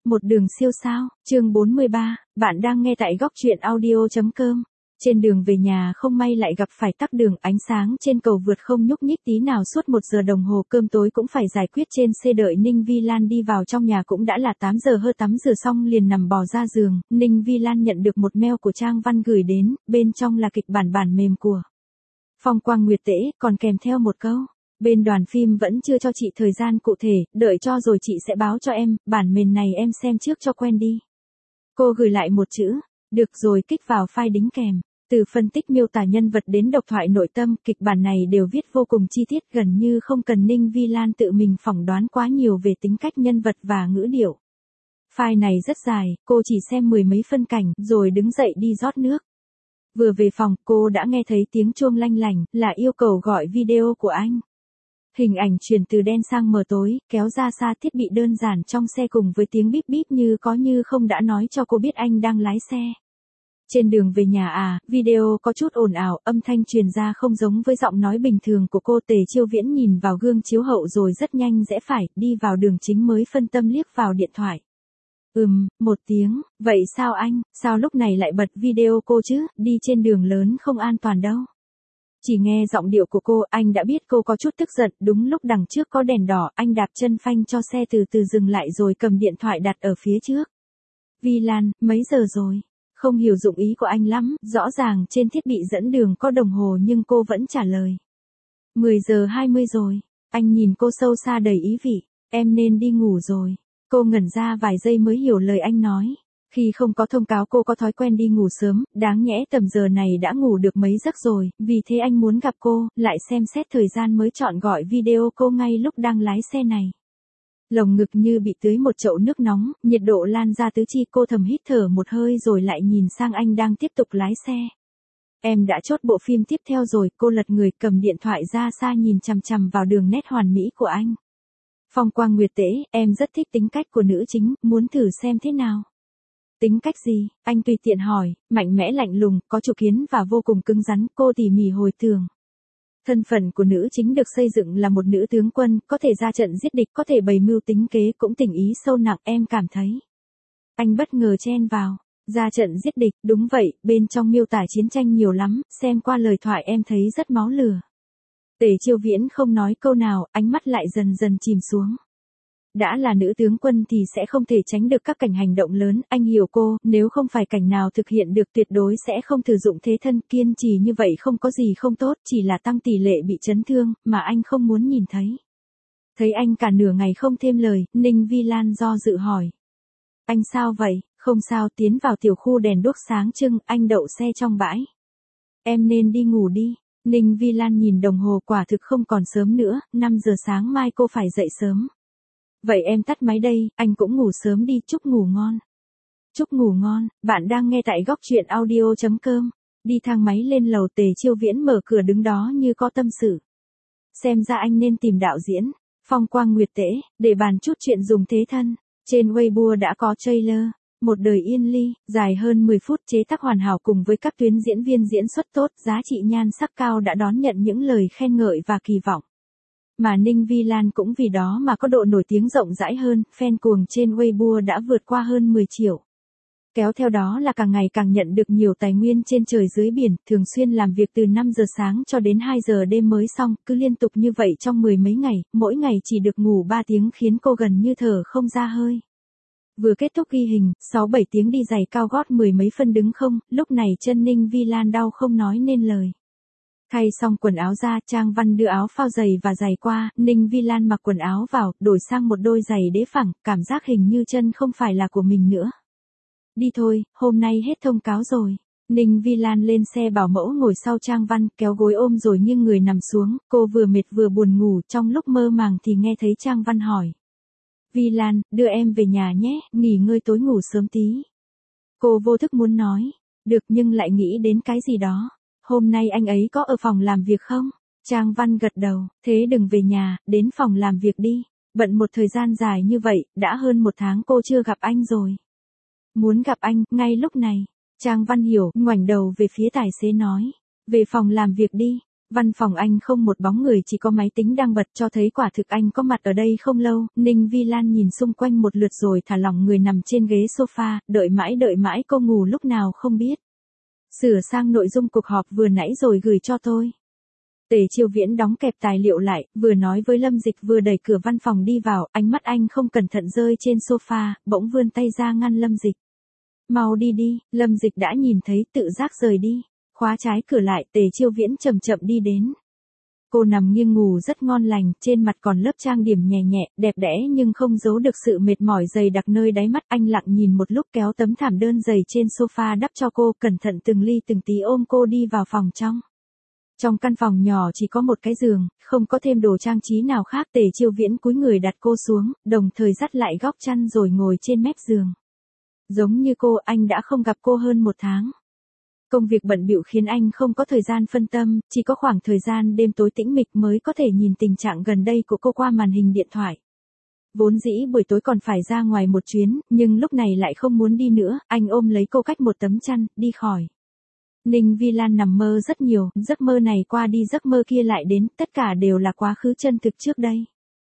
Một đường siêu sao, chương 43, bạn đang nghe tại góc truyện audio.com. Trên đường về nhà không may lại gặp phải tắc đường, ánh sáng trên cầu vượt không nhúc nhích tí nào suốt 1 giờ đồng hồ, cơm tối cũng phải giải quyết trên xe. Đợi Ninh Vi Lan đi vào trong nhà cũng đã là 8 giờ hơn, tắm rửa xong liền nằm bò ra giường. Ninh Vi Lan nhận được một mail của Trang Văn gửi đến, bên trong là kịch bản mềm của Phong Quang Nguyệt Tễ, còn kèm theo một câu: bên đoàn phim vẫn chưa cho chị thời gian cụ thể, đợi cho rồi chị sẽ báo cho em, bản mềm này em xem trước cho quen đi. Cô gửi lại một chữ, được rồi, kích vào file đính kèm. Từ phân tích miêu tả nhân vật đến độc thoại nội tâm, kịch bản này đều viết vô cùng chi tiết, gần như không cần Ninh Vi Lan tự mình phỏng đoán quá nhiều về tính cách nhân vật và ngữ điệu. File này rất dài, cô chỉ xem 10 mấy phân cảnh, rồi đứng dậy đi rót nước. Vừa về phòng, cô đã nghe thấy tiếng chuông lanh lảnh, là yêu cầu gọi video của anh. Hình ảnh chuyển từ đen sang mờ tối, kéo ra xa thiết bị đơn giản trong xe cùng với tiếng bíp bíp như có như không đã nói cho cô biết anh đang lái xe. Trên đường về nhà video có chút ồn ào, âm thanh truyền ra không giống với giọng nói bình thường của cô. Tề Chiêu Viễn nhìn vào gương chiếu hậu rồi rất nhanh rẽ phải, đi vào đường chính mới phân tâm liếc vào điện thoại. Một tiếng, vậy sao anh, sao lúc này lại bật video cô chứ, đi trên đường lớn không an toàn đâu. Chỉ nghe giọng điệu của cô, anh đã biết cô có chút tức giận. Đúng lúc đằng trước có đèn đỏ, anh đạp chân phanh cho xe từ từ dừng lại rồi cầm điện thoại đặt ở phía trước. Vi Lan, mấy giờ rồi? Không hiểu dụng ý của anh lắm, rõ ràng trên thiết bị dẫn đường có đồng hồ nhưng cô vẫn trả lời. 10 giờ 20 rồi. Anh nhìn cô sâu xa đầy ý vị. Em nên đi ngủ rồi. Cô ngẩn ra vài giây mới hiểu lời anh nói. Khi không có thông cáo cô có thói quen đi ngủ sớm, đáng nhẽ tầm giờ này đã ngủ được mấy giấc rồi, vì thế anh muốn gặp cô, lại xem xét thời gian mới chọn gọi video cô ngay lúc đang lái xe này. Lồng ngực như bị tưới một chậu nước nóng, nhiệt độ lan ra tứ chi, cô thầm hít thở một hơi rồi lại nhìn sang anh đang tiếp tục lái xe. Em đã chốt bộ phim tiếp theo rồi, cô lật người cầm điện thoại ra xa nhìn chằm chằm vào đường nét hoàn mỹ của anh. Phong Quang Nguyệt Tễ, em rất thích tính cách của nữ chính, muốn thử xem thế nào. Tính cách gì? Anh tùy tiện hỏi, mạnh mẽ lạnh lùng, có chủ kiến và vô cùng cứng rắn. Cô tỉ mỉ hồi tưởng. Thân phận của nữ chính được xây dựng là một nữ tướng quân, có thể ra trận giết địch, có thể bày mưu tính kế, cũng tình ý sâu nặng, em cảm thấy. Anh bất ngờ chen vào. Ra trận giết địch, đúng vậy, bên trong miêu tả chiến tranh nhiều lắm, xem qua lời thoại em thấy rất máu lửa. Tề Chiêu Viễn không nói câu nào, ánh mắt lại dần dần chìm xuống. Đã là nữ tướng quân thì sẽ không thể tránh được các cảnh hành động lớn, anh hiểu cô, nếu không phải cảnh nào thực hiện được tuyệt đối sẽ không sử dụng thế thân, kiên trì như vậy không có gì không tốt, chỉ là tăng tỷ lệ bị chấn thương, mà anh không muốn nhìn thấy. Thấy anh cả nửa ngày không thêm lời, Ninh Vi Lan do dự hỏi. Anh sao vậy? Không sao, tiến vào tiểu khu đèn đuốc sáng trưng, anh đậu xe trong bãi. Em nên đi ngủ đi. Ninh Vi Lan nhìn đồng hồ, quả thực không còn sớm nữa, 5 giờ sáng mai cô phải dậy sớm. Vậy em tắt máy đây, anh cũng ngủ sớm đi, chúc ngủ ngon. Chúc ngủ ngon, bạn đang nghe tại góc truyện audio.com. Đi thang máy lên lầu, Tề Chiêu Viễn mở cửa đứng đó như có tâm sự. Xem ra anh nên tìm đạo diễn, Phong Quang Nguyệt Tễ, để bàn chút chuyện dùng thế thân. Trên Weibo đã có trailer, Một đời yên ly, dài hơn 10 phút, chế tác hoàn hảo cùng với các tuyến diễn viên diễn xuất tốt, giá trị nhan sắc cao đã đón nhận những lời khen ngợi và kỳ vọng. Mà Ninh Vi Lan cũng vì đó mà có độ nổi tiếng rộng rãi hơn, fan cuồng trên Weibo đã vượt qua hơn 10 triệu. Kéo theo đó là càng ngày càng nhận được nhiều tài nguyên trên trời dưới biển, thường xuyên làm việc từ 5 giờ sáng cho đến 2 giờ đêm mới xong, cứ liên tục như vậy trong 10 mấy ngày, mỗi ngày chỉ được ngủ 3 tiếng khiến cô gần như thở không ra hơi. Vừa kết thúc ghi hình, 6-7 tiếng đi giày cao gót 10 mấy phân đứng không, lúc này chân Ninh Vi Lan đau không nói nên lời. Thay xong quần áo ra, Trang Văn đưa áo phao giày và giày qua, Ninh Vi Lan mặc quần áo vào, đổi sang một đôi giày đế phẳng, cảm giác hình như chân không phải là của mình nữa. Đi thôi, hôm nay hết thông cáo rồi. Ninh Vi Lan lên xe bảo mẫu ngồi sau Trang Văn, kéo gối ôm rồi nghiêng người nằm xuống, cô vừa mệt vừa buồn ngủ, trong lúc mơ màng thì nghe thấy Trang Văn hỏi. Vi Lan, đưa em về nhà nhé, nghỉ ngơi tối ngủ sớm tí. Cô vô thức muốn nói, được nhưng lại nghĩ đến cái gì đó. Hôm nay anh ấy có ở phòng làm việc không? Trang Văn gật đầu, thế đừng về nhà, đến phòng làm việc đi. Bận một thời gian dài như vậy, đã hơn 1 tháng cô chưa gặp anh rồi. Muốn gặp anh, ngay lúc này. Trang Văn hiểu, ngoảnh đầu về phía tài xế nói. Về phòng làm việc đi. Văn phòng anh không một bóng người, chỉ có máy tính đang bật, cho thấy quả thực anh có mặt ở đây không lâu. Ninh Vi Lan nhìn xung quanh một lượt rồi thả lỏng người nằm trên ghế sofa, đợi mãi cô ngủ lúc nào không biết. Sửa sang nội dung cuộc họp vừa nãy rồi gửi cho tôi. Tề Chiêu Viễn đóng kẹp tài liệu lại, vừa nói với Lâm Dịch vừa đẩy cửa văn phòng đi vào, ánh mắt anh không cẩn thận rơi trên sofa, bỗng vươn tay ra ngăn Lâm Dịch. Mau đi đi, Lâm Dịch đã nhìn thấy tự giác rời đi. Khóa trái cửa lại, Tề Chiêu Viễn chậm chậm đi đến. Cô nằm nghiêng ngủ rất ngon lành, trên mặt còn lớp trang điểm nhẹ nhẹ, đẹp đẽ nhưng không giấu được sự mệt mỏi dày đặc nơi đáy mắt. Anh lặng nhìn một lúc kéo tấm thảm đơn dày trên sofa đắp cho cô, cẩn thận từng ly từng tí ôm cô đi vào phòng trong. Trong căn phòng nhỏ chỉ có một cái giường, không có thêm đồ trang trí nào khác. Tề Chiêu Viễn cúi người đặt cô xuống, đồng thời dắt lại góc chăn rồi ngồi trên mép giường. Giống như cô, anh đã không gặp cô hơn 1 tháng. Công việc bận bịu khiến anh không có thời gian phân tâm, chỉ có khoảng thời gian đêm tối tĩnh mịch mới có thể nhìn tình trạng gần đây của cô qua màn hình điện thoại. Vốn dĩ buổi tối còn phải ra ngoài một chuyến, nhưng lúc này lại không muốn đi nữa, anh ôm lấy cô cách một tấm chăn, đi khỏi. Ninh Vi Lan nằm mơ rất nhiều, giấc mơ này qua đi giấc mơ kia lại đến, tất cả đều là quá khứ chân thực trước đây.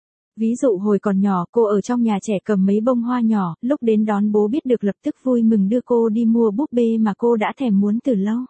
Ví dụ hồi còn nhỏ, cô ở trong nhà trẻ cầm mấy bông hoa nhỏ, lúc đến đón bố biết được lập tức vui mừng đưa cô đi mua búp bê mà cô đã thèm muốn từ lâu.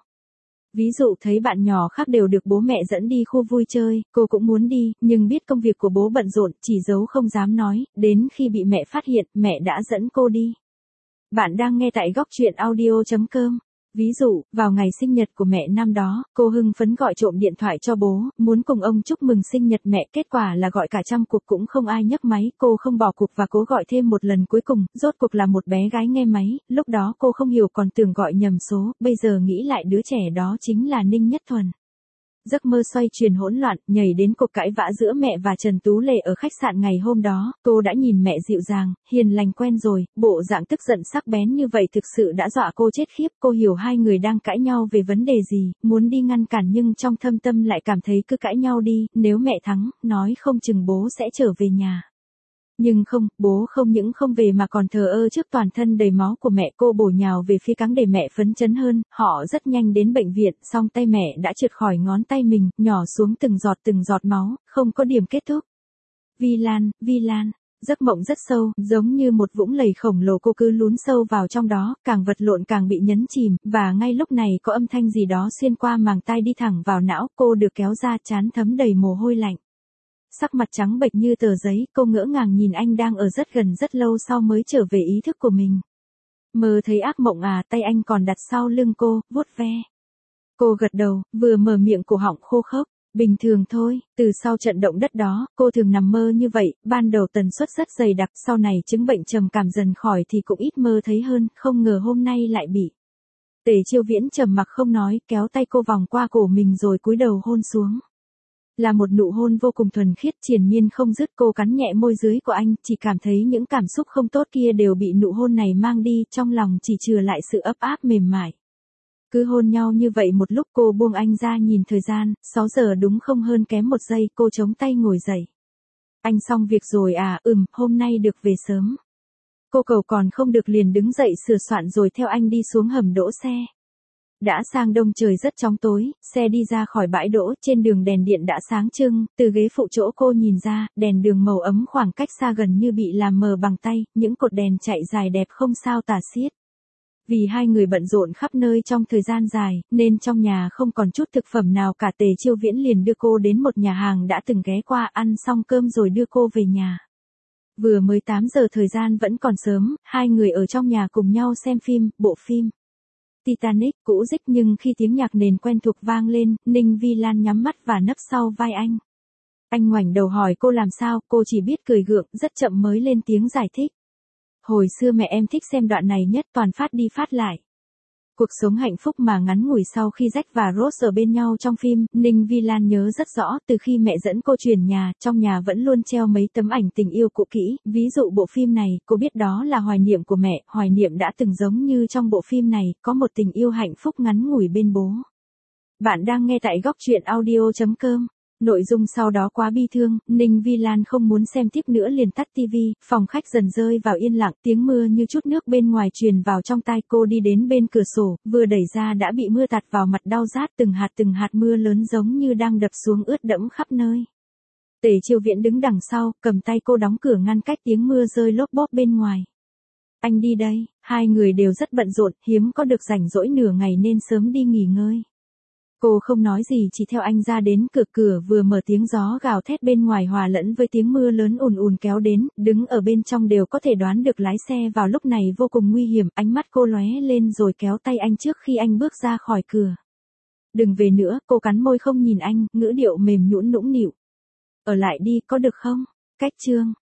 Ví dụ thấy bạn nhỏ khác đều được bố mẹ dẫn đi khu vui chơi, cô cũng muốn đi, nhưng biết công việc của bố bận rộn, chỉ giấu không dám nói, đến khi bị mẹ phát hiện, mẹ đã dẫn cô đi. Bạn đang nghe tại góc truyện audio.com. Ví dụ, vào ngày sinh nhật của mẹ năm đó, cô hưng phấn gọi trộm điện thoại cho bố, muốn cùng ông chúc mừng sinh nhật mẹ, kết quả là gọi cả trăm cuộc cũng không ai nhấc máy, cô không bỏ cuộc và cố gọi thêm một lần cuối cùng, rốt cuộc là một bé gái nghe máy, lúc đó cô không hiểu còn tưởng gọi nhầm số, bây giờ nghĩ lại đứa trẻ đó chính là Ninh Nhất Thuần. Giấc mơ xoay chuyển hỗn loạn, nhảy đến cuộc cãi vã giữa mẹ và Trần Tú Lệ ở khách sạn ngày hôm đó, cô đã nhìn mẹ dịu dàng, hiền lành quen rồi, bộ dạng tức giận sắc bén như vậy thực sự đã dọa cô chết khiếp, cô hiểu hai người đang cãi nhau về vấn đề gì, muốn đi ngăn cản nhưng trong thâm tâm lại cảm thấy cứ cãi nhau đi, nếu mẹ thắng, nói không chừng bố sẽ trở về nhà. Nhưng không, bố không những không về mà còn thờ ơ trước toàn thân đầy máu của mẹ. Cô bổ nhào về phía cáng để mẹ phấn chấn hơn, họ rất nhanh đến bệnh viện, song tay mẹ đã trượt khỏi ngón tay mình, nhỏ xuống từng giọt máu, không có điểm kết thúc. Vi Lan, giấc mộng rất sâu, giống như một vũng lầy khổng lồ, cô cứ lún sâu vào trong đó, càng vật lộn càng bị nhấn chìm, và ngay lúc này có âm thanh gì đó xuyên qua màng tai đi thẳng vào não, cô được kéo ra, trán thấm đầy mồ hôi lạnh. Sắc mặt trắng bệch như tờ giấy, cô ngỡ ngàng nhìn anh đang ở rất gần rất lâu sau mới trở về ý thức của mình. Mơ thấy ác mộng à, tay anh còn đặt sau lưng cô, vuốt ve. Cô gật đầu, vừa mở miệng cổ họng khô khốc. Bình thường thôi, từ sau trận động đất đó, cô thường nằm mơ như vậy, ban đầu tần suất rất dày đặc, sau này chứng bệnh trầm cảm dần khỏi thì cũng ít mơ thấy hơn, không ngờ hôm nay lại bị. Tề Chiêu Viễn trầm mặc không nói, kéo tay cô vòng qua cổ mình rồi cúi đầu hôn xuống. Là một nụ hôn vô cùng thuần khiết, triền miên không dứt. Cô cắn nhẹ môi dưới của anh, chỉ cảm thấy những cảm xúc không tốt kia đều bị nụ hôn này mang đi, trong lòng chỉ chừa lại sự ấp áp mềm mại. Cứ hôn nhau như vậy một lúc, cô buông anh ra, nhìn thời gian, 6 giờ đúng không hơn kém 1 giây, cô chống tay ngồi dậy. Anh xong việc rồi à? Hôm nay được về sớm. Cô cầu còn không được liền đứng dậy sửa soạn rồi theo anh đi xuống hầm đỗ xe. Đã sang đông, trời rất chóng tối, xe đi ra khỏi bãi đỗ, trên đường đèn điện đã sáng trưng, từ ghế phụ chỗ cô nhìn ra, đèn đường màu ấm khoảng cách xa gần như bị làm mờ bằng tay, những cột đèn chạy dài đẹp không sao tả xiết. Vì hai người bận rộn khắp nơi trong thời gian dài, nên trong nhà không còn chút thực phẩm nào cả. Tề Chiêu Viễn liền đưa cô đến một nhà hàng đã từng ghé qua, ăn xong cơm rồi đưa cô về nhà. Vừa mới 8 giờ, thời gian vẫn còn sớm, hai người ở trong nhà cùng nhau xem phim, bộ phim Titanic, cũ dích, nhưng khi tiếng nhạc nền quen thuộc vang lên, Ninh Vi Lan nhắm mắt và nấp sau vai anh. Anh ngoảnh đầu hỏi cô làm sao, cô chỉ biết cười gượng, rất chậm mới lên tiếng giải thích. Hồi xưa mẹ em thích xem đoạn này nhất, toàn phát đi phát lại. Cuộc sống hạnh phúc mà ngắn ngủi sau khi Jack và Rose ở bên nhau trong phim, Ninh Vi Lan nhớ rất rõ, từ khi mẹ dẫn cô chuyển nhà, trong nhà vẫn luôn treo mấy tấm ảnh tình yêu cũ kỹ, ví dụ bộ phim này, cô biết đó là hoài niệm của mẹ, hoài niệm đã từng giống như trong bộ phim này, có một tình yêu hạnh phúc ngắn ngủi bên bố. Bạn đang nghe tại góc truyện audio.com. Nội dung sau đó quá bi thương, Ninh Vi Lan không muốn xem tiếp nữa liền tắt tivi, phòng khách dần rơi vào yên lặng, tiếng mưa như chút nước bên ngoài truyền vào trong tai. Cô đi đến bên cửa sổ, vừa đẩy ra đã bị mưa tạt vào mặt đau rát, từng hạt mưa lớn giống như đang đập xuống ướt đẫm khắp nơi. Tề Chiêu Viễn đứng đằng sau, cầm tay cô đóng cửa ngăn cách tiếng mưa rơi lốp bốp bên ngoài. Anh đi đây, hai người đều rất bận rộn, hiếm có được rảnh rỗi nửa ngày nên sớm đi nghỉ ngơi. Cô không nói gì chỉ theo anh ra đến cửa vừa mở tiếng gió gào thét bên ngoài hòa lẫn với tiếng mưa lớn ùn ùn kéo đến, đứng ở bên trong đều có thể đoán được lái xe vào lúc này vô cùng nguy hiểm. Ánh mắt cô lóe lên rồi kéo tay anh trước khi anh bước ra khỏi cửa. Đừng về nữa, cô cắn môi không nhìn anh, ngữ điệu mềm nhũn nũng nịu. Ở lại đi, có được không? Cách chương